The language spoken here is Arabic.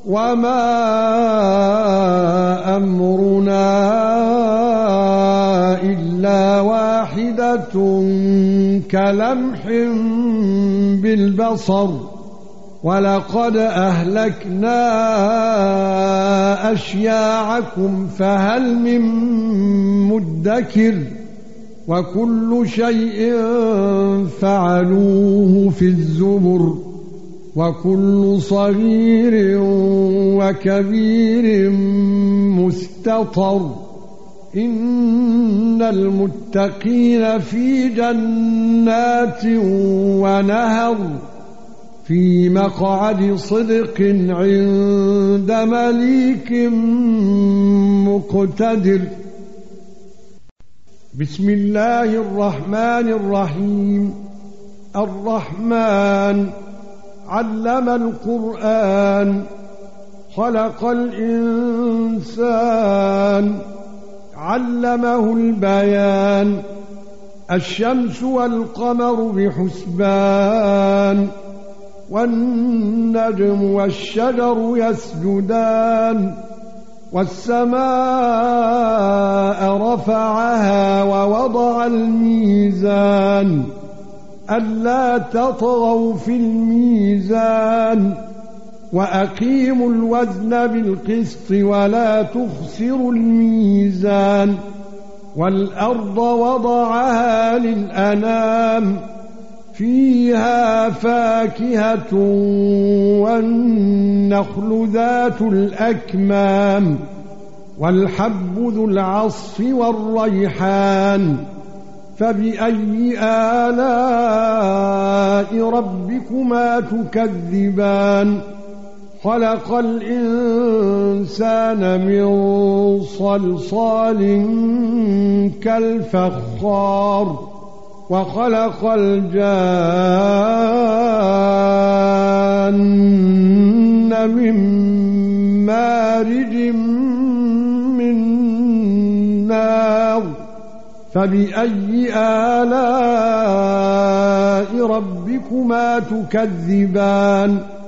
وما أمرنا إلا واحدة كلمح بالبصر ولقد أهلكنا أشياعكم فهل من مدكر وكل شيء فعلوه في الزبر وكل صغير وكبير مستطر إن المتقين في جنات ونهر في مقعد صدق عند مليك مقتدر. بسم الله الرحمن الرحيم. الرحمن علم القرآن خلق الإنسان علمه البيان الشمس والقمر بحسبان والنجم والشجر يسجدان والسماء رفعها ووضع الميزان ألا تطغوا في الميزان وأقيموا الوزن بالقسط ولا تخسروا الميزان والأرض وضعها للأنام فيها فاكهة والنخل ذات الأكمام والحب ذو العصف والريحان فبأي آلاء ربكما تكذبان خلق الإنسان من صلصال كالفخار وخلق الجان من مارج من نار فبأي آلاء ربكما تكذبان